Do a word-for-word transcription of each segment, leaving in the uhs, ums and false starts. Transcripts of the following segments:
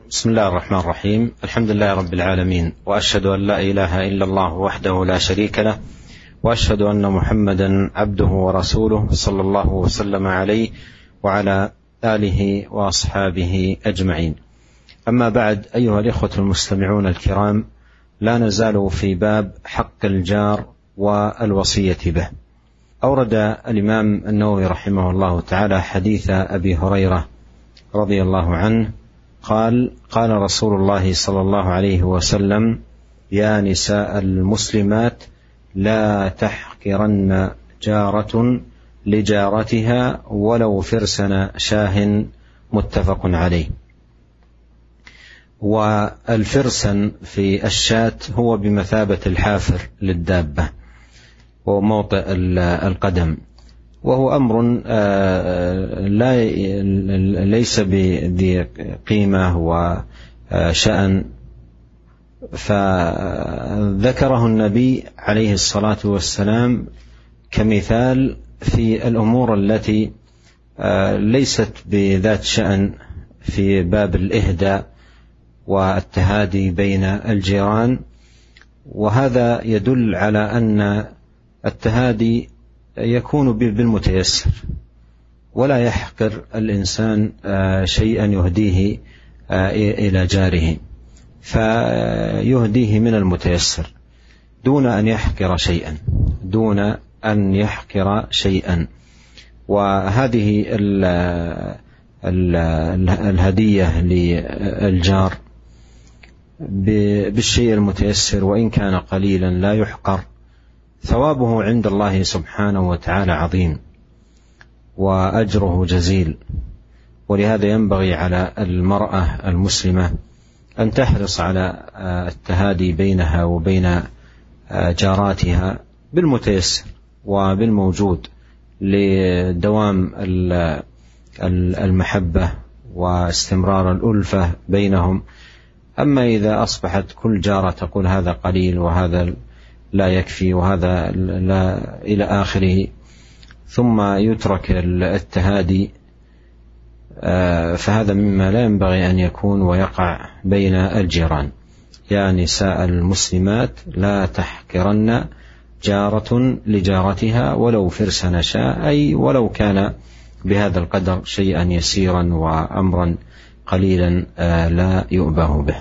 بسم الله الرحمن الرحيم. الحمد لله رب العالمين، وأشهد أن لا إله إلا الله وحده لا شريك له، وأشهد أن محمدا عبده ورسوله صلى الله وسلم عليه وعلى آله وأصحابه أجمعين. أما بعد، أيها الإخوة المستمعون الكرام، لا نزال في باب حق الجار والوصية به. أورد الإمام النووي رحمه الله تعالى حديث أبي هريرة رضي الله عنه قال: قال رسول الله صلى الله عليه وسلم: يا نساء المسلمات لا تحقرن جارة لجارتها ولو فرسن شاه، متفق عليه. والفرسن في الشاة هو بمثابة الحافر للدابة وموطئ القدم، وهو أمر لا ليس بذي قيمة وشأن، فذكره النبي عليه الصلاة والسلام كمثال في الأمور التي ليست بذات شأن في باب الإهداء والتهادي بين الجيران. وهذا يدل على أن التهادي يكون بالمتيسر، ولا يحقر الإنسان شيئا يهديه إلى جاره، فيهديه من المتيسر دون أن يحقر شيئا دون أن يحقر شيئا وهذه ال ال الهدية للجار بالشيء المتيسر وإن كان قليلا لا يحقر، ثوابه عند الله سبحانه وتعالى عظيم وأجره جزيل. ولهذا ينبغي على المرأة المسلمة أن تحرص على التهادي بينها وبين جاراتها بالمتيسر وبالموجود لدوام المحبة واستمرار الألفة بينهم. أما إذا أصبحت كل جارة تقول هذا قليل وهذا لا يكفي وهذا لا إلى آخره، ثم يترك التهادي، فهذا مما لا ينبغي أن يكون ويقع بين الجيران. يا نساء المسلمات لا تحقرن جارة لجارتها ولو فرسن شاء، أي ولو كان بهذا القدر شيئا يسيرا وأمرا قليلا لا يؤبه به.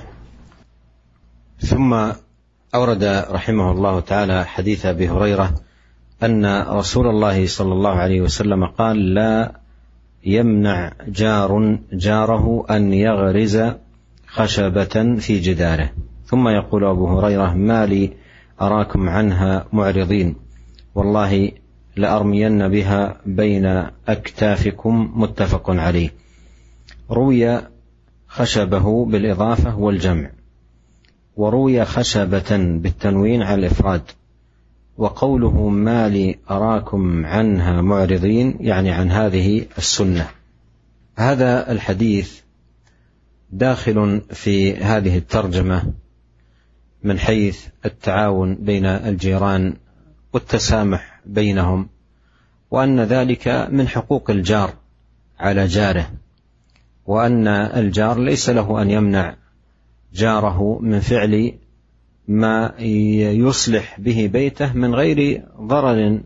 ثم أورد رحمه الله تعالى حديث أبي هريرة أن رسول الله صلى الله عليه وسلم قال: لا يمنع جار جاره أن يغرز خشبة في جداره. ثم يقول أبو هريرة: ما لي أراكم عنها معرضين، والله لأرمين بها بين أكتافكم، متفق عليه. روي خشبه بالإضافة والجمع، وروي خشبة بالتنوين على الإفراد. وقوله ما لي أراكم عنها معرضين يعني عن هذه السنة. هذا الحديث داخل في هذه الترجمة من حيث التعاون بين الجيران والتسامح بينهم، وأن ذلك من حقوق الجار على جاره، وأن الجار ليس له أن يمنع جاره من فعل ما يصلح به بيته من غير ضرر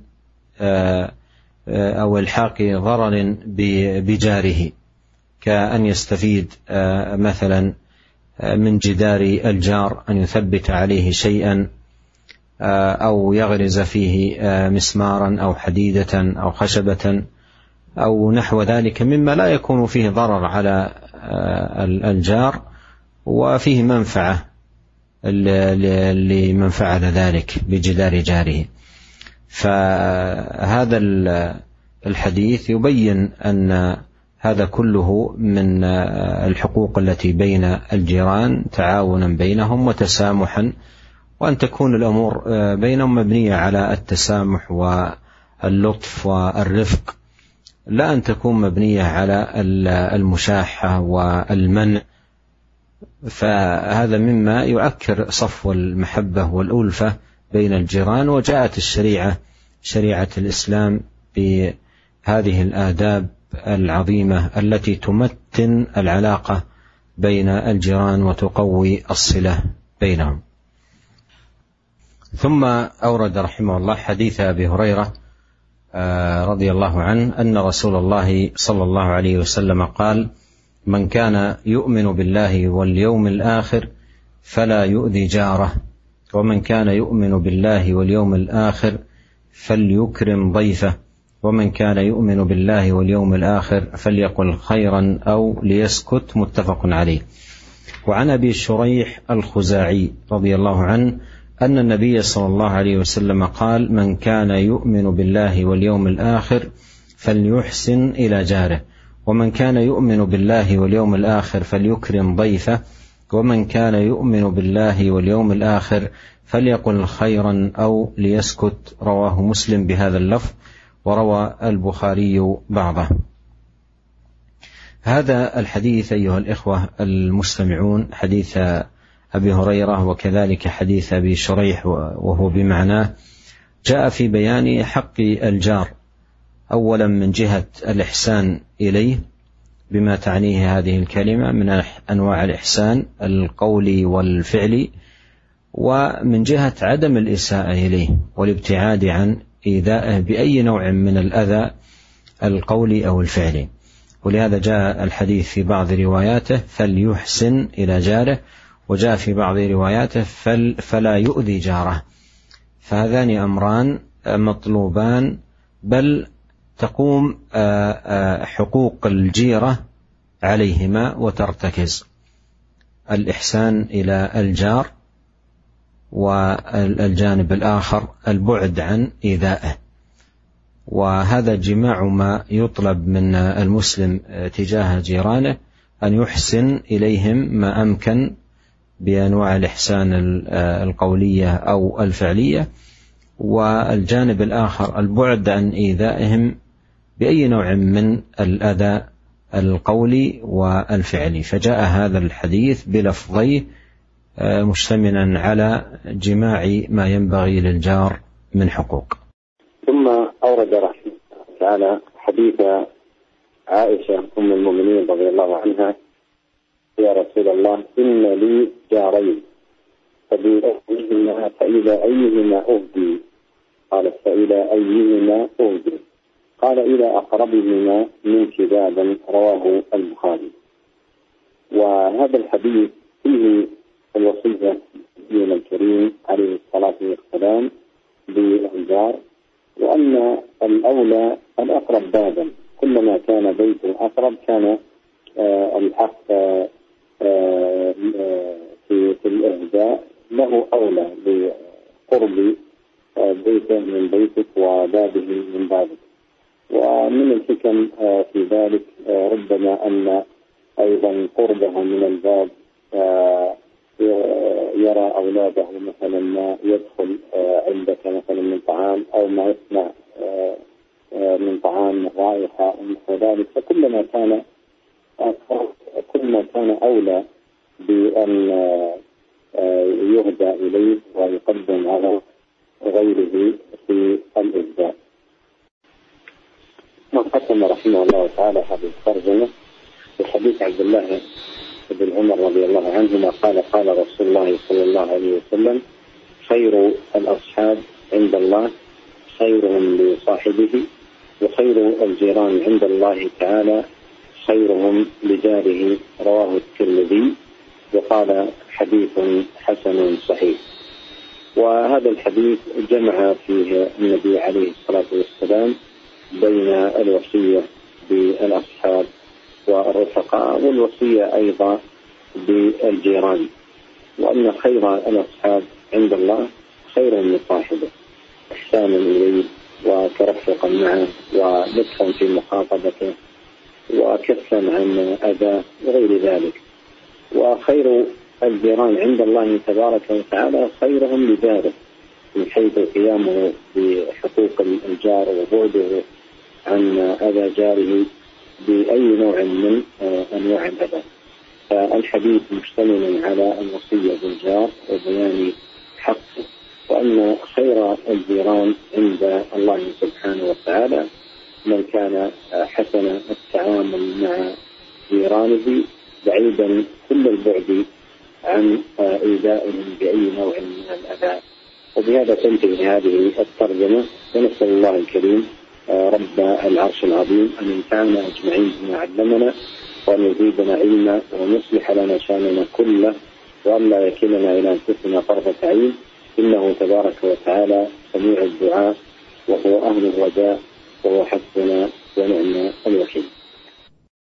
أو الحاق ضرر بجاره، كأن يستفيد مثلا من جدار الجار أن يثبت عليه شيئا، أو يغرز فيه مسمارا أو حديدة أو خشبة أو نحو ذلك مما لا يكون فيه ضرر على الجار وفيه منفعة لمن فعل ذلك بجدار جاره. فهذا الحديث يبين أن هذا كله من الحقوق التي بين الجيران، تعاونا بينهم وتسامحا، وأن تكون الأمور بينهم مبنية على التسامح واللطف والرفق، لا أن تكون مبنية على المشاحة والمنع. فهذا مما يؤكر صفو المحبة والألفة بين الجيران. وجاءت الشريعة شريعة الإسلام بهذه الآداب العظيمة التي تمتن العلاقة بين الجيران وتقوي الصلة بينهم. ثم أورد رحمه الله حديث أبي هريرة رضي الله عنه أن رسول الله صلى الله عليه وسلم قال: من كان يؤمن بالله واليوم الآخر فلا يؤذي جاره، ومن كان يؤمن بالله واليوم الآخر فليكرم ضيفه، ومن كان يؤمن بالله واليوم الآخر فليقل خيرا أو ليسكت. متفق عليه. وعن أبي شريح الخزاعي رضي الله عنه أن النبي صلى الله عليه وسلم قال: من كان يؤمن بالله واليوم الآخر فليحسن إلى جاره، ومن كان يؤمن بالله واليوم الآخر فليكرم ضيفه، ومن كان يؤمن بالله واليوم الآخر فليقل خيرا أو ليسكت. رواه مسلم بهذا اللفظ، وروى البخاري بعضه. هذا الحديث أيها الإخوة المستمعون حديث أبي هريرة وكذلك حديث أبي شريح وهو بمعناه، جاء في بيان حق الجار، أولا من جهة الإحسان إليه بما تعنيه هذه الكلمة من أنواع الإحسان القولي والفعلي، ومن جهة عدم الإساءة إليه والابتعاد عن إيذائه بأي نوع من الأذى القولي أو الفعلي. ولهذا جاء الحديث في بعض رواياته فليحسن إلى جاره، وجاء في بعض رواياته فل فلا يؤذي جاره. فهذان أمران مطلوبان، بل تقوم حقوق الجيرة عليهما وترتكز: الإحسان إلى الجار، والجانب الآخر البعد عن إيذائه. وهذا جماع ما يطلب من المسلم تجاه جيرانه، أن يحسن إليهم ما أمكن بأنواع الإحسان القولية أو الفعلية، والجانب الآخر البعد عن إيذائهم بأي نوع من الأذى القولي والفعلي. فجاء هذا الحديث بلفظيه مشتملا على جماع ما ينبغي للجار من حقوق. ثم أورد رحمه الله تعالى حديث عائشة أم المؤمنين رضي الله عنها: يا رسول الله، إن لي جارين فبأيهما فإلى أيهما أهدي؟ قال: فإلى أيهما أهدي؟ قال: إلى أقربهما منك بابا. رواه البخاري. وهذا الحديث فيه الوصية من الكريم عليه الصلاة والسلام بالجار، وأن الأولى الأقرب بابا، كلما كان بيت أقرب كان آه الحق آه آه في, في الإهداء له أولى بقرب آه بيته من بيتك وبابه من بابك. ومن الحكم آه في ذلك آه ربما أن أيضا قربه من الباب آه يرى أولاده مثلا ما يدخل عندك مثلا من طعام أو ما يسمع من طعام من رائحة ومثل ذلك، فكلما كان كلما كان أولى بأن يهدى إليه ويقدم على غيره في الإهداء. وختم رحمه الله تعالى هذه الترجمة بحديث عبد الله بن عمر رضي الله عنهما قال: قال رسول الله صلى الله عليه وسلم: خير الأصحاب عند الله خيرهم لصاحبه، وخير الجيران عند الله تعالى خيرهم لجاره. رواه الترمذي وقال: حديث حسن صحيح. وهذا الحديث جمع فيه النبي عليه الصلاة والسلام بين الوصية بالأصحاب والرفقاء والوصية أيضا بالجيران، وأن خير الأصحاب عند الله خير من صاحبه، إحسانا إليه وترفقا معه ولطفا في مخاطبته وكفا عن أذى وغير ذلك. وخير الجيران عند الله تبارك وتعالى خيرهم لجاره، من حيث قيامه بحقوق الجار وبعده عن أذى جاره بأي نوع من أنواع الأذى. فالحديث مشتمل على الوصية بالجار وبيان حقه، وأن خير الجيران عند الله سبحانه وتعالى من كان حسن التعامل مع جيرانه بعيدا كل البعد عن إيذائهم بأي نوع من الأذى. وبهذا تنتهي هذه الترجمة، ونسأل الله الكريم رب العرش العظيم أن ينفعنا أجمعين بما علمنا، وأن يزيدنا علما، وأن يصلح لنا شأننا كله، وأن لا يكلنا إلى أنفسنا طرفة عين، إنه تبارك وتعالى سميع الدعاء، وهو أهل الرجاء، وهو حسبنا ونعم الوكيل.